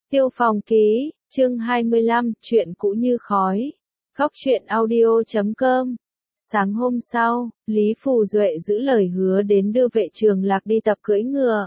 Tiêu Phong ký, chương 25, chuyện cũ như khói. Góc truyện audio.com. Sáng hôm sau, Lý Phù Duệ giữ lời hứa đến đưa Vệ Trường Lạc đi tập cưỡi ngựa.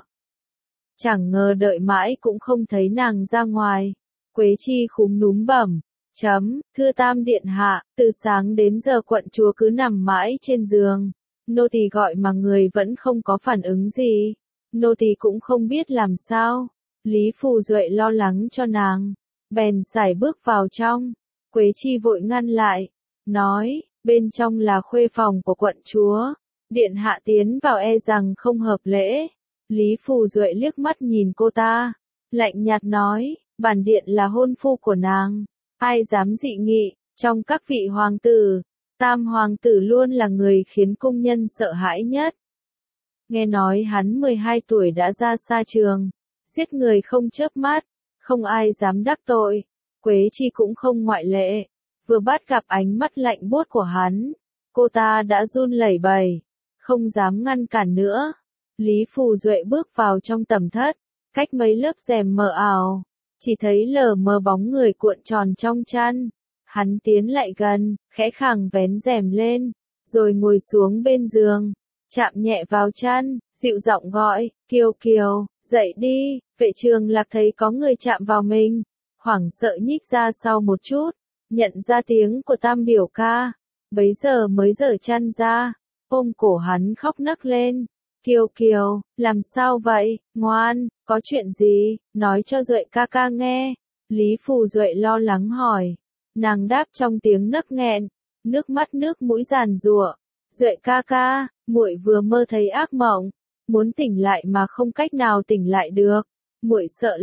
Chẳng ngờ đợi mãi cũng không thấy nàng ra ngoài. Quế Chi khúm núm bẩm, thưa Tam Điện Hạ, từ sáng đến giờ quận chúa cứ nằm mãi trên giường. Nô tỳ gọi mà người vẫn không có phản ứng gì. Nô tỳ cũng không biết làm sao. Lý Phù Duệ lo lắng cho nàng, bèn sải bước vào trong. Quế Chi vội ngăn lại, nói, bên trong là khuê phòng của quận chúa, điện hạ tiến vào e rằng không hợp lễ. Lý Phù Duệ liếc mắt nhìn cô ta, lạnh nhạt nói, bản điện là hôn phu của nàng, ai dám dị nghị. Trong các vị hoàng tử, Tam hoàng tử luôn là người khiến cung nhân sợ hãi nhất. Nghe nói hắn 12 tuổi đã ra xa trường, giết người không chớp mắt, không ai dám đắc tội. Quế Chi cũng không ngoại lệ, vừa bắt gặp ánh mắt lạnh buốt của hắn, cô ta đã run lẩy bẩy, không dám ngăn cản nữa. Lý Phù Duệ bước vào trong tầm thất, cách mấy lớp rèm mờ ảo, chỉ thấy lờ mờ bóng người cuộn tròn trong chăn. Hắn tiến lại gần, khẽ khàng vén rèm lên, rồi ngồi xuống bên giường, chạm nhẹ vào chăn, dịu giọng gọi, Kiều Kiều, dậy đi. Vệ Trường Lạc thấy có người chạm vào mình, hoảng sợ nhích ra sau một chút, nhận ra tiếng của Tam biểu ca, bấy giờ mới giở chăn ra, ôm cổ hắn khóc nấc lên. Kiều Kiều, làm sao vậy, ngoan, có chuyện gì, nói cho Duệ ca ca nghe. Lý Phù Duệ lo lắng hỏi, nàng đáp trong tiếng nấc nghẹn, nước mắt nước mũi giàn giụa, Duệ ca ca, muội vừa mơ thấy ác mộng, muốn tỉnh lại mà không cách nào tỉnh lại được. Muội sợ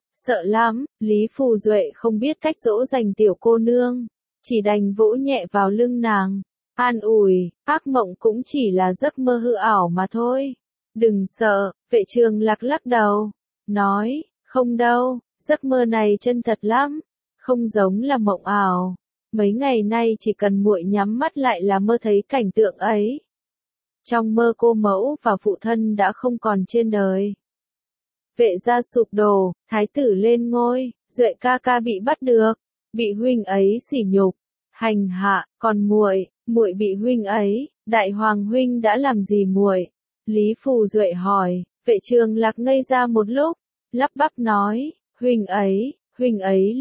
lắm. Lý Phù Duệ không biết cách dỗ dành tiểu cô nương, chỉ đành vỗ nhẹ vào lưng nàng, an ủi, ác mộng cũng chỉ là giấc mơ hư ảo mà thôi. Đừng sợ. Vệ Trường Lạc lắc đầu, nói, không đâu, giấc mơ này chân thật lắm, không giống là mộng ảo. Mấy ngày nay chỉ cần muội nhắm mắt lại là mơ thấy cảnh tượng ấy. Trong mơ cô mẫu và phụ thân đã không còn trên đời. Vệ gia sụp đổ, thái tử lên ngôi, Duệ ca ca bị bắt được, bị huynh ấy sỉ nhục, hành hạ, còn muội bị huynh ấy, đại hoàng huynh đã làm gì muội? Lý Phù Duệ hỏi. Vệ Trường Lạc ngây ra một lúc, lắp bắp nói, huynh ấy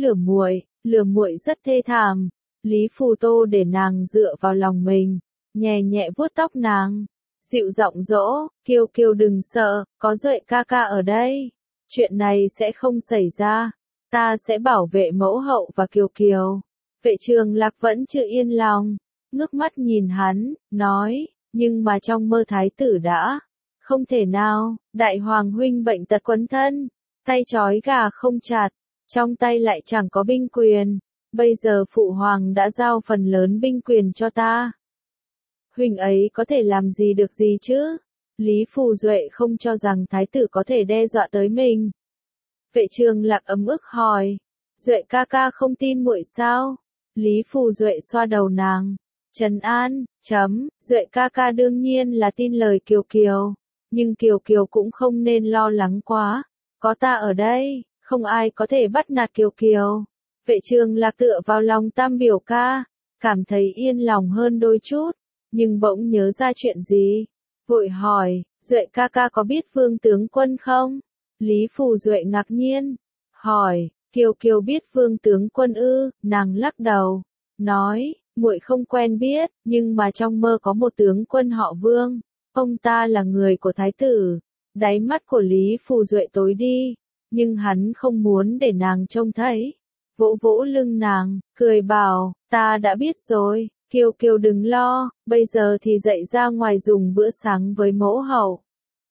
lừa muội rất thê thảm. Lý Phù Tô để nàng dựa vào lòng mình, nhẹ nhẹ vuốt tóc nàng, dịu giọng dỗ, Kiều Kiều đừng sợ, có Duệ ca ca ở đây, chuyện này sẽ không xảy ra, ta sẽ bảo vệ mẫu hậu và Kiều Kiều. Vệ Trường Lạc vẫn chưa yên lòng, ngước mắt nhìn hắn, nói, nhưng mà trong mơ thái tử đã, không thể nào, đại hoàng huynh bệnh tật quấn thân, tay trói gà không chặt, trong tay lại chẳng có binh quyền, bây giờ phụ hoàng đã giao phần lớn binh quyền cho ta. Huynh ấy có thể làm gì được gì chứ? Lý Phù Duệ không cho rằng thái tử có thể đe dọa tới mình. Vệ Trường Lạc ấm ức hỏi, Duệ ca ca không tin muội sao? Lý Phù Duệ xoa đầu nàng, trấn an, Duệ ca ca đương nhiên là tin lời Kiều Kiều, nhưng Kiều Kiều cũng không nên lo lắng quá, có ta ở đây, không ai có thể bắt nạt Kiều Kiều. Vệ Trường Lạc tựa vào lòng Tam biểu ca, cảm thấy yên lòng hơn đôi chút, nhưng bỗng nhớ ra chuyện gì, vội hỏi, Duệ ca ca có biết Vương tướng quân không? Lý Phù Duệ ngạc nhiên, hỏi, Kiều Kiều biết Vương tướng quân ư? Nàng lắc đầu, nói, muội không quen biết, nhưng mà trong mơ có một tướng quân họ Vương, ông ta là người của thái tử. Đáy mắt của Lý Phù Duệ tối đi, nhưng hắn không muốn để nàng trông thấy, vỗ vỗ lưng nàng, cười bảo, ta đã biết rồi, Kiều Kiều đừng lo, bây giờ thì dậy ra ngoài dùng bữa sáng với mẫu hậu.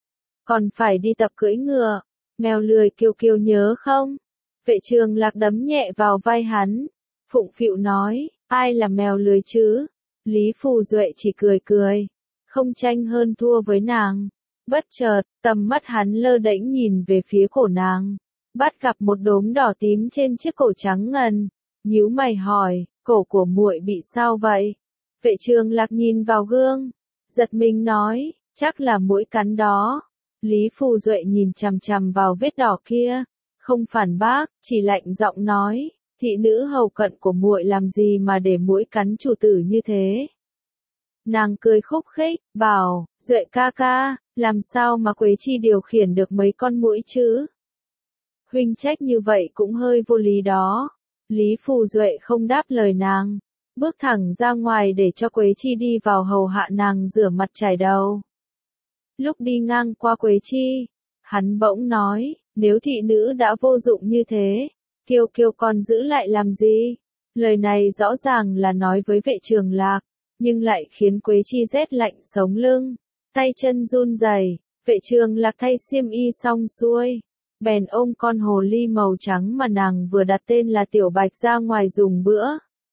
Còn phải đi tập cưỡi ngựa, mèo lười Kiều Kiều nhớ không? Vệ Trường Lạc đấm nhẹ vào vai hắn, phụng phịu nói, ai là mèo lười chứ? Lý Phù Duệ chỉ cười, không tranh hơn thua với nàng. Bất chợt, tầm mắt hắn lơ đễnh nhìn về phía cổ nàng, bắt gặp một đốm đỏ tím trên chiếc cổ trắng ngần, nhíu mày hỏi, cổ của muội bị sao vậy? Vệ Trường Lạc nhìn vào gương, giật mình nói, chắc là muỗi cắn đó. Lý Phù Duệ nhìn chằm chằm vào vết đỏ kia, không phản bác, chỉ lạnh giọng nói, thị nữ hầu cận của muội làm gì mà để muỗi cắn chủ tử như thế. Nàng cười khúc khích, bảo, Duệ ca ca, làm sao mà Quế Chi điều khiển được mấy con muỗi chứ? Huynh trách như vậy cũng hơi vô lý đó. Lý Phù Duệ không đáp lời nàng, bước thẳng ra ngoài để cho Quế Chi đi vào hầu hạ nàng rửa mặt chải đầu. Lúc đi ngang qua Quế Chi, hắn bỗng nói, nếu thị nữ đã vô dụng như thế, Kiều Kiều còn giữ lại làm gì? Lời này rõ ràng là nói với vệ Trường Lạc, nhưng lại khiến Quế Chi rét lạnh sống lưng, tay chân run rẩy. Vệ Trường Lạc thay xiêm y xong xuôi, bèn ôm con hồ ly màu trắng mà nàng vừa đặt tên là Tiểu Bạch ra ngoài dùng bữa.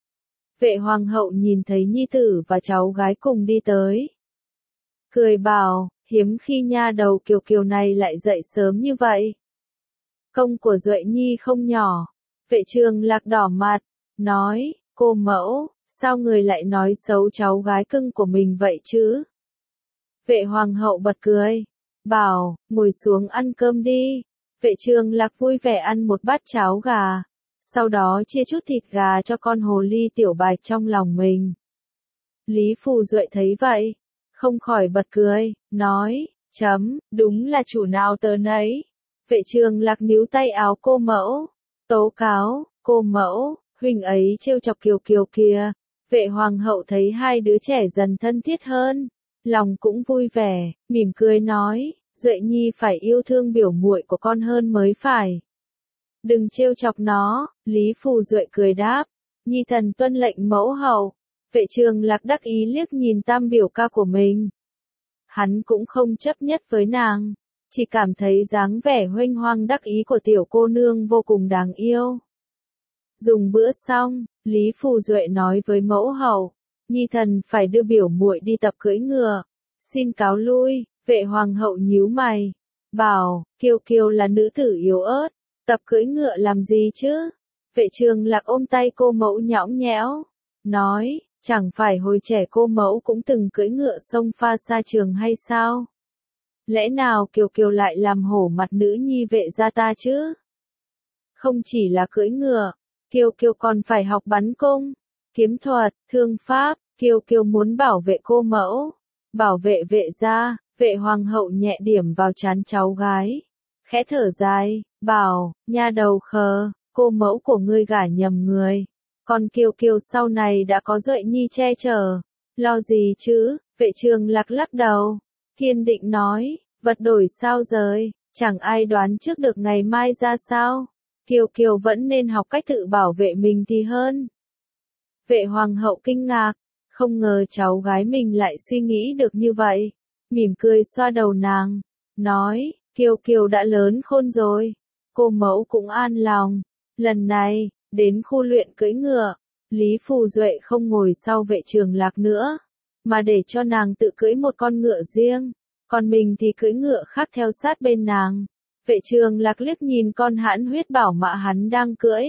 Vệ hoàng hậu nhìn thấy nhi tử và cháu gái cùng đi tới, cười bảo, hiếm khi nha đầu Kiều Kiều này lại dậy sớm như vậy. Công của Duệ Nhi không nhỏ. Vệ Trường Lạc đỏ mặt, nói, cô mẫu, sao người lại nói xấu cháu gái cưng của mình vậy chứ? Vệ hoàng hậu bật cười, bảo, ngồi xuống ăn cơm đi. Vệ Trường Lạc vui vẻ ăn một bát cháo gà, sau đó chia chút thịt gà cho con hồ ly Tiểu Bạch trong lòng mình. Lý Phù Duệ thấy vậy, không khỏi bật cười, nói, đúng là chủ nào tớ nấy. Vệ Trường Lạc níu tay áo cô mẫu, tố cáo, cô mẫu, huynh ấy trêu chọc Kiều Kiều kìa. Vệ hoàng hậu thấy hai đứa trẻ dần thân thiết hơn, lòng cũng vui vẻ, mỉm cười nói, Duệ Nhi phải yêu thương biểu muội của con hơn mới phải. Đừng trêu chọc nó. Lý Phù Duệ cười đáp, Nhi thần tuân lệnh mẫu hậu. Vệ Trường Lạc đắc ý liếc nhìn tam biểu ca của mình. Hắn cũng không chấp nhất với nàng, chỉ cảm thấy dáng vẻ huênh hoang đắc ý của tiểu cô nương vô cùng đáng yêu. Dùng bữa xong, Lý Phù Duệ nói với mẫu hậu, Nhi thần phải đưa biểu muội đi tập cưỡi ngựa, xin cáo lui. Vệ hoàng hậu nhíu mày, bảo, Kiều Kiều là nữ tử yếu ớt, tập cưỡi ngựa làm gì chứ? Vệ Trường Lạc ôm tay cô mẫu nhõng nhẽo, nói, chẳng phải hồi trẻ cô mẫu cũng từng cưỡi ngựa sông pha xa trường hay sao? Lẽ nào Kiều Kiều lại làm hổ mặt nữ nhi vệ gia ta chứ? Không chỉ là cưỡi ngựa, Kiều Kiều còn phải học bắn cung, kiếm thuật, thương pháp. Kiều Kiều muốn bảo vệ cô mẫu, bảo vệ vệ gia. Vệ hoàng hậu nhẹ điểm vào trán cháu gái, khẽ thở dài, bảo, nha đầu khờ, cô mẫu của ngươi gả nhầm người, còn Kiều Kiều sau này đã có Duệ Nhi che chở, lo gì chứ? Vệ Trường Lạc lắc đầu, kiên định nói, vật đổi sao rời, chẳng ai đoán trước được ngày mai ra sao, Kiều Kiều vẫn nên học cách tự bảo vệ mình thì hơn. Vệ hoàng hậu kinh ngạc, không ngờ cháu gái mình lại suy nghĩ được như vậy. Mỉm cười xoa đầu nàng, nói, Kiều Kiều đã lớn khôn rồi, cô mẫu cũng an lòng. Lần này, đến khu luyện cưỡi ngựa, Lý Phù Duệ không ngồi sau Vệ Trường Lạc nữa, mà để cho nàng tự cưỡi một con ngựa riêng, còn mình thì cưỡi ngựa khác theo sát bên nàng. Vệ Trường Lạc liếc nhìn con hãn huyết bảo mã hắn đang cưỡi.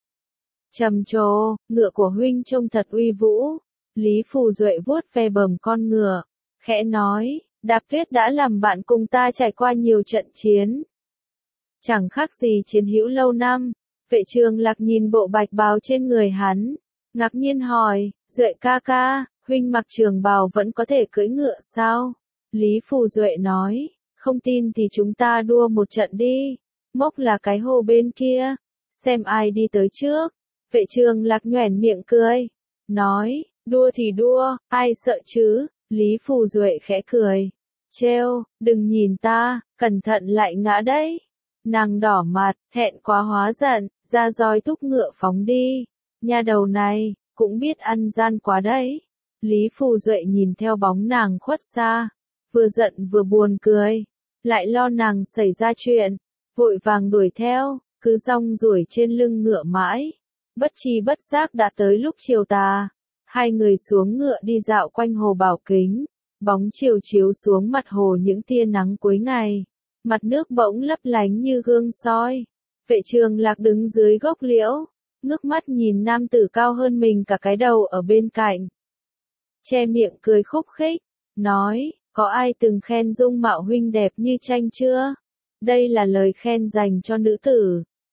Trầm trồ, ngựa của huynh trông thật uy vũ. Lý Phù Duệ vuốt ve bờm con ngựa, khẽ nói, Đạp Tuyết đã làm bạn cùng ta trải qua nhiều trận chiến. Chẳng khác gì chiến hữu lâu năm. Vệ Trường Lạc nhìn bộ bạch bào trên người hắn, ngạc nhiên hỏi, Duệ ca ca, huynh mặc trường bào vẫn có thể cưỡi ngựa sao? Lý Phù Duệ nói, không tin thì chúng ta đua một trận đi. Mốc là cái hồ bên kia, xem ai đi tới trước. Vệ Trường Lạc nhoẻn miệng cười, nói, đua thì đua, ai sợ chứ? Lý Phù Duệ khẽ cười, trêu, đừng nhìn ta, cẩn thận lại ngã đấy. Nàng đỏ mặt, thẹn quá hóa giận, ra roi thúc ngựa phóng đi. Nha đầu này, cũng biết ăn gian quá đấy. Lý Phù Duệ nhìn theo bóng nàng khuất xa, vừa giận vừa buồn cười, lại lo nàng xảy ra chuyện, vội vàng đuổi theo, cứ rong ruổi trên lưng ngựa mãi. Bất tri bất giác đã tới lúc chiều tà, hai người xuống ngựa đi dạo quanh hồ Bảo Kính, bóng chiều chiếu xuống mặt hồ những tia nắng cuối ngày, mặt nước bỗng lấp lánh như gương soi. Vệ Trường Lạc đứng dưới gốc liễu, ngước mắt nhìn nam tử cao hơn mình cả cái đầu ở bên cạnh, che miệng cười khúc khích, nói, có ai từng khen dung mạo huynh đẹp như tranh chưa? Đây là lời khen dành cho nữ tử,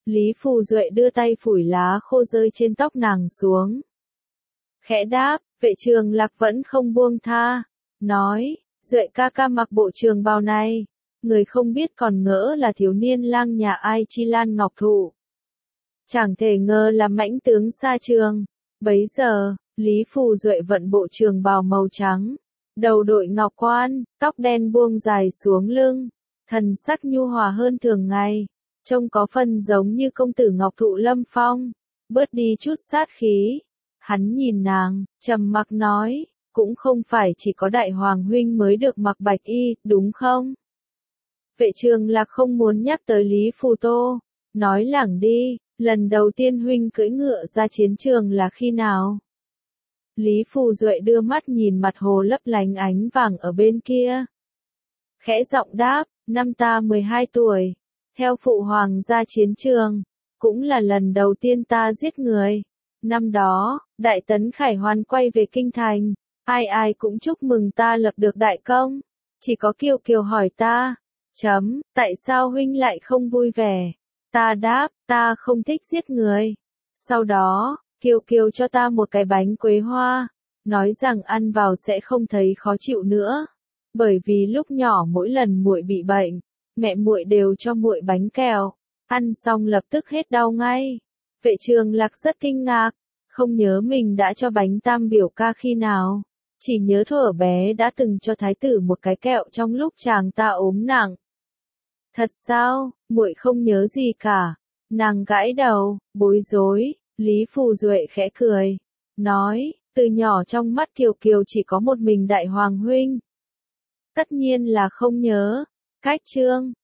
Lý Phù Duệ đưa tay phủi lá khô rơi trên tóc nàng xuống. Khẽ đáp, vệ trường lạc vẫn không buông tha. Nói, Duệ ca ca mặc bộ trường bào này. Người không biết còn ngỡ là thiếu niên lang nhà ai Chi Lan Ngọc Thụ. Chẳng thể ngờ là mãnh tướng xa trường. Bấy giờ, Lý Phù Duệ vận bộ trường bào màu trắng. Đầu đội ngọc quan, tóc đen buông dài xuống lưng. Thần sắc nhu hòa hơn thường ngày. Trông có phần giống như công tử Ngọc Thụ Lâm Phong. Bớt đi chút sát khí. Hắn nhìn nàng, trầm mặc nói, cũng không phải chỉ có đại hoàng huynh mới được mặc bạch y, đúng không? Vệ trường lạc không muốn nhắc tới Lý Phù Tô. Nói lẳng đi, lần đầu tiên huynh cưỡi ngựa ra chiến trường là khi nào? Lý Phù Duệ đưa mắt nhìn mặt hồ lấp lánh ánh vàng ở bên kia. Khẽ giọng đáp, năm ta 12 tuổi. Theo phụ hoàng ra chiến trường. Cũng là lần đầu tiên ta giết người. Năm đó, Đại Tấn Khải Hoàn quay về kinh thành. Ai ai cũng chúc mừng ta lập được đại công. Chỉ có Kiều Kiều hỏi ta. Tại sao huynh lại không vui vẻ? Ta đáp, ta không thích giết người. Sau đó, Kiều Kiều cho ta một cái bánh quế hoa. Nói rằng ăn vào sẽ không thấy khó chịu nữa. Bởi vì lúc nhỏ mỗi lần muội bị bệnh, mẹ muội đều cho muội bánh kẹo. Ăn xong lập tức hết đau ngay. Vệ trường lạc rất kinh ngạc. Không nhớ mình đã cho bánh tam biểu ca khi nào. Chỉ nhớ thuở bé đã từng cho thái tử một cái kẹo trong lúc chàng ta ốm nặng. Thật sao, muội không nhớ gì cả. Nàng gãi đầu, bối rối. Lý Phù Duệ khẽ cười. Nói, từ nhỏ trong mắt Kiều Kiều chỉ có một mình đại hoàng huynh. Tất nhiên là không nhớ. Cách chương